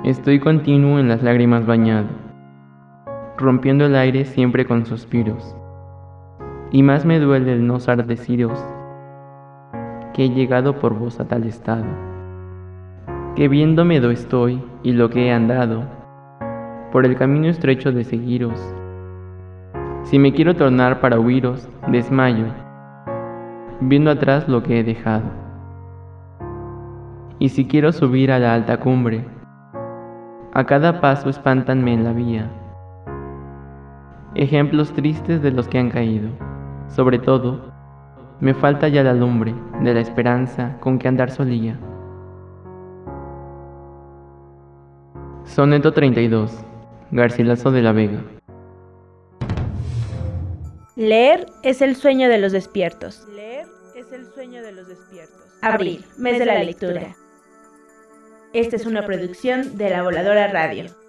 Estoy continuo en las lágrimas bañado, rompiendo el aire siempre con suspiros, y más me duele el no osar deciros que he llegado por vos a tal estado, que viéndome do estoy y lo que he andado, por el camino estrecho de seguiros. Si me quiero tornar para huiros, desmayo, viendo atrás lo que he dejado. Y si quiero subir a la alta cumbre, a cada paso espántanme en la vía ejemplos tristes de los que han caído. Sobre todo, me falta ya la lumbre de la esperanza con que andar solía. Soneto 32. Garcilaso de la Vega. Leer es el sueño de los despiertos. Abril, mes de la lectura. Esta es una producción de La Voladora Radio.